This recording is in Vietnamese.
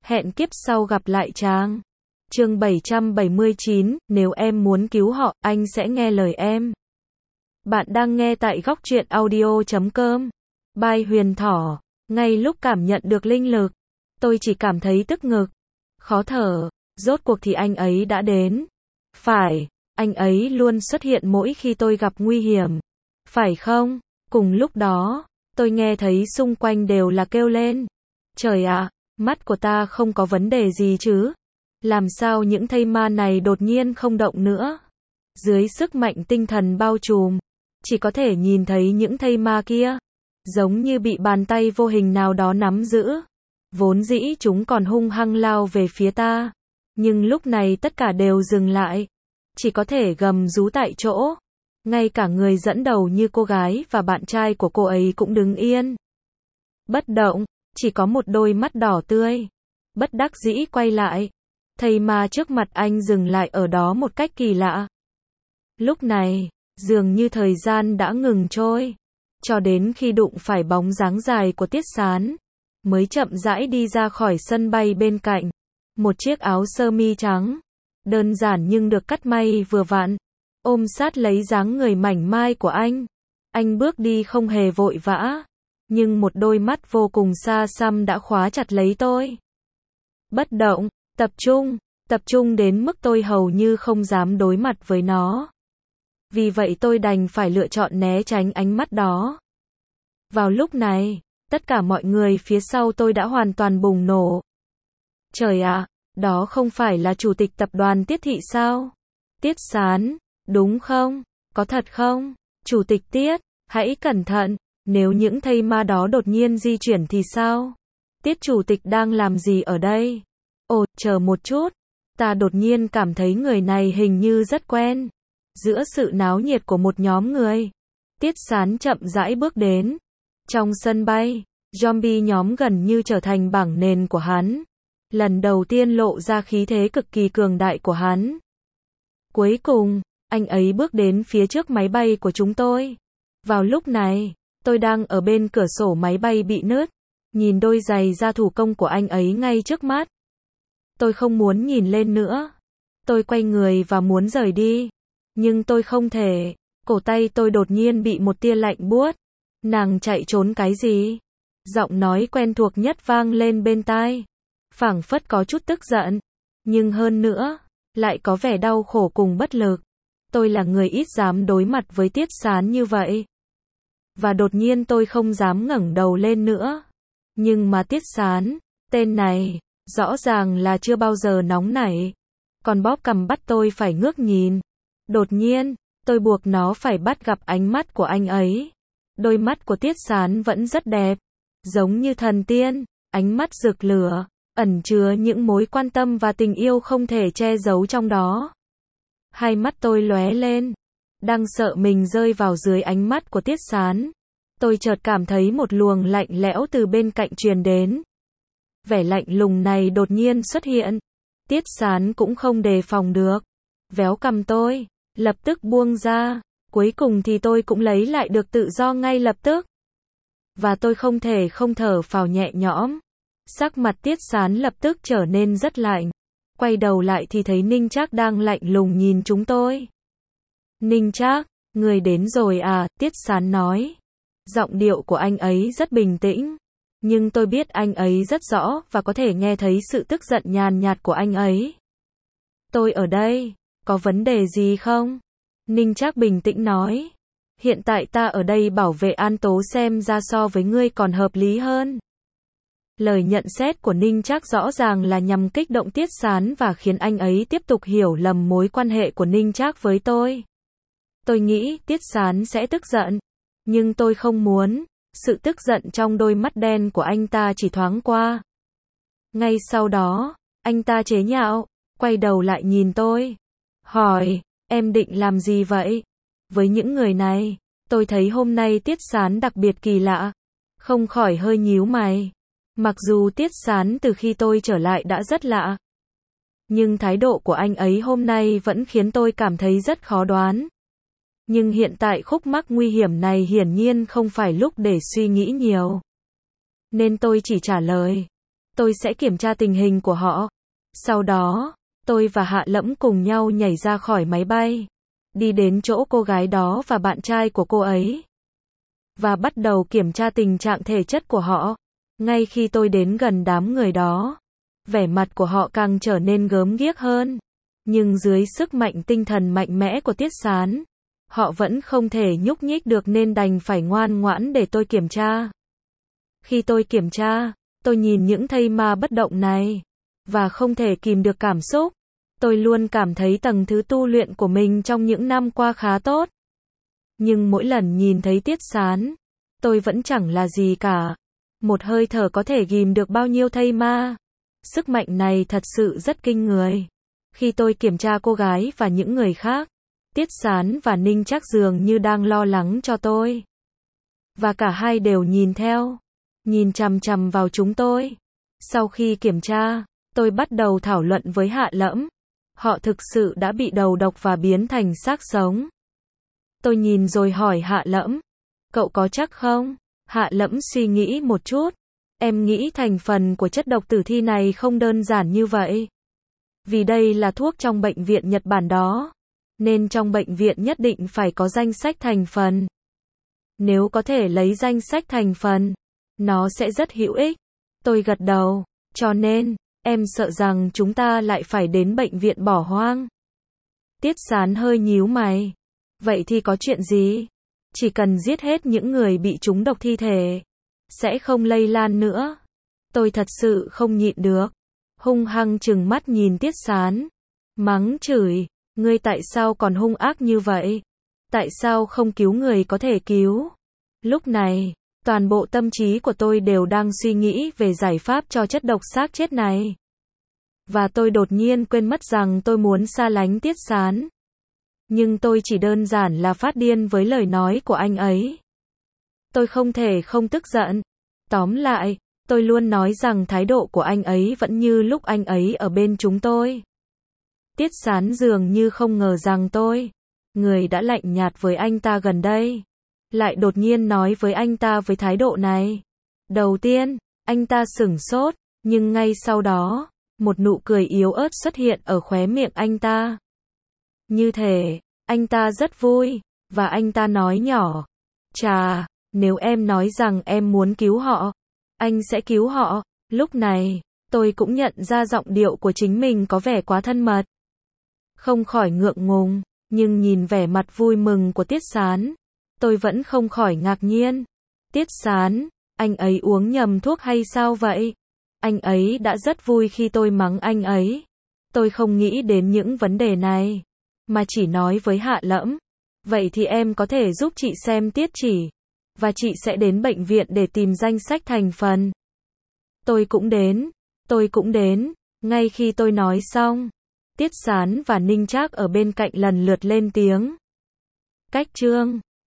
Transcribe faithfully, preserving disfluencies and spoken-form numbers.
Hẹn kiếp sau gặp lại Trang. Chương bảy trăm bảy mươi chín, nếu em muốn cứu họ, anh sẽ nghe lời em. Bạn đang nghe tại góc truyện audio chấm com. By Huyền Thỏ. Ngay lúc cảm nhận được linh lực, tôi chỉ cảm thấy tức ngực, khó thở. Rốt cuộc thì anh ấy đã đến. Phải, anh ấy luôn xuất hiện mỗi khi tôi gặp nguy hiểm. Phải không? Cùng lúc đó, tôi nghe thấy xung quanh đều là kêu lên. Trời ạ, mắt của ta không có vấn đề gì chứ? Làm sao những thây ma này đột nhiên không động nữa? Dưới sức mạnh tinh thần bao trùm, chỉ có thể nhìn thấy những thây ma kia, giống như bị bàn tay vô hình nào đó nắm giữ. Vốn dĩ chúng còn hung hăng lao về phía ta, nhưng lúc này tất cả đều dừng lại, chỉ có thể gầm rú tại chỗ. Ngay cả người dẫn đầu như cô gái và bạn trai của cô ấy cũng đứng yên, bất động, chỉ có một đôi mắt đỏ tươi. Bất đắc dĩ quay lại, thây ma trước mặt anh dừng lại ở đó một cách kỳ lạ. Lúc này, dường như thời gian đã ngừng trôi, cho đến khi đụng phải bóng dáng dài của Tiết Sán, mới chậm rãi đi ra khỏi sân bay bên cạnh. Một chiếc áo sơ mi trắng, đơn giản nhưng được cắt may vừa vặn, ôm sát lấy dáng người mảnh mai của anh. Anh bước đi không hề vội vã, nhưng một đôi mắt vô cùng xa xăm đã khóa chặt lấy tôi. Bất động, tập trung, tập trung đến mức tôi hầu như không dám đối mặt với nó. Vì vậy tôi đành phải lựa chọn né tránh ánh mắt đó. Vào lúc này, tất cả mọi người phía sau tôi đã hoàn toàn bùng nổ. Trời ạ, đó không phải là chủ tịch tập đoàn Tiết Thị sao? Tiết Sán, đúng không? Có thật không? Chủ tịch Tiết, hãy cẩn thận, nếu những thây ma đó đột nhiên di chuyển thì sao? Tiết chủ tịch đang làm gì ở đây? Ồ, chờ một chút, ta đột nhiên cảm thấy người này hình như rất quen. Giữa sự náo nhiệt của một nhóm người, Tiết Sán chậm rãi bước đến. Trong sân bay, zombie nhóm gần như trở thành bảng nền của hắn. Lần đầu tiên lộ ra khí thế cực kỳ cường đại của hắn. Cuối cùng, anh ấy bước đến phía trước máy bay của chúng tôi. Vào lúc này, tôi đang ở bên cửa sổ máy bay bị nứt, nhìn đôi giày da thủ công của anh ấy ngay trước mắt. Tôi không muốn nhìn lên nữa. Tôi quay người và muốn rời đi, nhưng tôi không thể. Cổ tay tôi đột nhiên bị một tia lạnh buốt. Nàng chạy trốn cái gì? Giọng nói quen thuộc nhất vang lên bên tai, phảng phất có chút tức giận, nhưng hơn nữa, lại có vẻ đau khổ cùng bất lực. Tôi là người ít dám đối mặt với Tiết Sán như vậy. Và đột nhiên tôi không dám ngẩng đầu lên nữa. Nhưng mà Tiết Sán, tên này, rõ ràng là chưa bao giờ nóng nảy. Còn bóp cằm bắt tôi phải ngước nhìn. Đột nhiên, tôi buộc nó phải bắt gặp ánh mắt của anh ấy. Đôi mắt của Tiết Sán vẫn rất đẹp, giống như thần tiên, ánh mắt rực lửa, ẩn chứa những mối quan tâm và tình yêu không thể che giấu trong đó. Hai mắt tôi lóe lên, đang sợ mình rơi vào dưới ánh mắt của Tiết Sán. Tôi chợt cảm thấy một luồng lạnh lẽo từ bên cạnh truyền đến. Vẻ lạnh lùng này đột nhiên xuất hiện. Tiết Sán cũng không đề phòng được, véo cằm tôi, lập tức buông ra. Cuối cùng thì tôi cũng lấy lại được tự do ngay lập tức. Và tôi không thể không thở phào nhẹ nhõm. Sắc mặt Tiết Sán lập tức trở nên rất lạnh. Quay đầu lại thì thấy Ninh Trác đang lạnh lùng nhìn chúng tôi. Ninh Trác, người đến rồi à? Tiết Sán nói. Giọng điệu của anh ấy rất bình tĩnh, nhưng tôi biết anh ấy rất rõ và có thể nghe thấy sự tức giận nhàn nhạt của anh ấy. Tôi ở đây, có vấn đề gì không? Ninh Trác bình tĩnh nói. Hiện tại ta ở đây bảo vệ An Tố xem ra so với ngươi còn hợp lý hơn. Lời nhận xét của Ninh Trác rõ ràng là nhằm kích động Tiết Sán và khiến anh ấy tiếp tục hiểu lầm mối quan hệ của Ninh Trác với tôi. Tôi nghĩ Tiết Sán sẽ tức giận, nhưng tôi không muốn. Sự tức giận trong đôi mắt đen của anh ta chỉ thoáng qua. Ngay sau đó, anh ta chế nhạo, quay đầu lại nhìn tôi, hỏi, em định làm gì vậy? Với những người này, tôi thấy hôm nay Tiết Sán đặc biệt kỳ lạ, không khỏi hơi nhíu mày. Mặc dù Tiết Sán từ khi tôi trở lại đã rất lạ, nhưng thái độ của anh ấy hôm nay vẫn khiến tôi cảm thấy rất khó đoán. Nhưng hiện tại khúc mắc nguy hiểm này hiển nhiên không phải lúc để suy nghĩ nhiều. Nên tôi chỉ trả lời, tôi sẽ kiểm tra tình hình của họ. Sau đó, tôi và Hạ Lẫm cùng nhau nhảy ra khỏi máy bay, đi đến chỗ cô gái đó và bạn trai của cô ấy, và bắt đầu kiểm tra tình trạng thể chất của họ. Ngay khi tôi đến gần đám người đó, vẻ mặt của họ càng trở nên gớm ghiếc hơn. Nhưng dưới sức mạnh tinh thần mạnh mẽ của Tiết Sán, họ vẫn không thể nhúc nhích được nên đành phải ngoan ngoãn để tôi kiểm tra. Khi tôi kiểm tra, tôi nhìn những thây ma bất động này, và không thể kìm được cảm xúc. Tôi luôn cảm thấy tầng thứ tu luyện của mình trong những năm qua khá tốt. Nhưng mỗi lần nhìn thấy Tiết Sán, tôi vẫn chẳng là gì cả. Một hơi thở có thể ghim được bao nhiêu thây ma. Sức mạnh này thật sự rất kinh người. Khi tôi kiểm tra cô gái và những người khác, Tiết Sán và Ninh Trác dường như đang lo lắng cho tôi. Và cả hai đều nhìn theo, nhìn chằm chằm vào chúng tôi. Sau khi kiểm tra, tôi bắt đầu thảo luận với Hạ Lẫm. Họ thực sự đã bị đầu độc và biến thành xác sống. Tôi nhìn rồi hỏi Hạ Lẫm, cậu có chắc không? Hạ Lẫm suy nghĩ một chút. Em nghĩ thành phần của chất độc tử thi này không đơn giản như vậy. Vì đây là thuốc trong bệnh viện Nhật Bản đó, nên trong bệnh viện nhất định phải có danh sách thành phần. Nếu có thể lấy danh sách thành phần, nó sẽ rất hữu ích. Tôi gật đầu, cho nên, em sợ rằng chúng ta lại phải đến bệnh viện bỏ hoang. Tiết Sán hơi nhíu mày. Vậy thì có chuyện gì? Chỉ cần giết hết những người bị trúng độc thi thể, sẽ không lây lan nữa. Tôi thật sự không nhịn được, hung hăng trừng mắt nhìn Tiết Sán, mắng chửi, ngươi tại sao còn hung ác như vậy? Tại sao không cứu người có thể cứu? Lúc này, toàn bộ tâm trí của tôi đều đang suy nghĩ về giải pháp cho chất độc xác chết này. Và tôi đột nhiên quên mất rằng tôi muốn xa lánh Tiết Sán. Nhưng tôi chỉ đơn giản là phát điên với lời nói của anh ấy. Tôi không thể không tức giận. Tóm lại, tôi luôn nói rằng thái độ của anh ấy vẫn như lúc anh ấy ở bên chúng tôi. Tiết Sán dường như không ngờ rằng tôi, người đã lạnh nhạt với anh ta gần đây, lại đột nhiên nói với anh ta với thái độ này. Đầu tiên, anh ta sửng sốt, nhưng ngay sau đó, một nụ cười yếu ớt xuất hiện ở khóe miệng anh ta. Như thể, anh ta rất vui, và anh ta nói nhỏ, chà, nếu em nói rằng em muốn cứu họ, anh sẽ cứu họ. Lúc này, tôi cũng nhận ra giọng điệu của chính mình có vẻ quá thân mật. Không khỏi ngượng ngùng, nhưng nhìn vẻ mặt vui mừng của Tiết Sán, tôi vẫn không khỏi ngạc nhiên. Tiết Sán, anh ấy uống nhầm thuốc hay sao vậy? Anh ấy đã rất vui khi tôi mắng anh ấy. Tôi không nghĩ đến những vấn đề này, mà chỉ nói với Hạ Lẫm. Vậy thì em có thể giúp chị xem tiết chỉ, và chị sẽ đến bệnh viện để tìm danh sách thành phần. Tôi cũng đến, tôi cũng đến. Ngay khi tôi nói xong, Tiết Sán và Ninh Trác ở bên cạnh lần lượt lên tiếng. Cách chương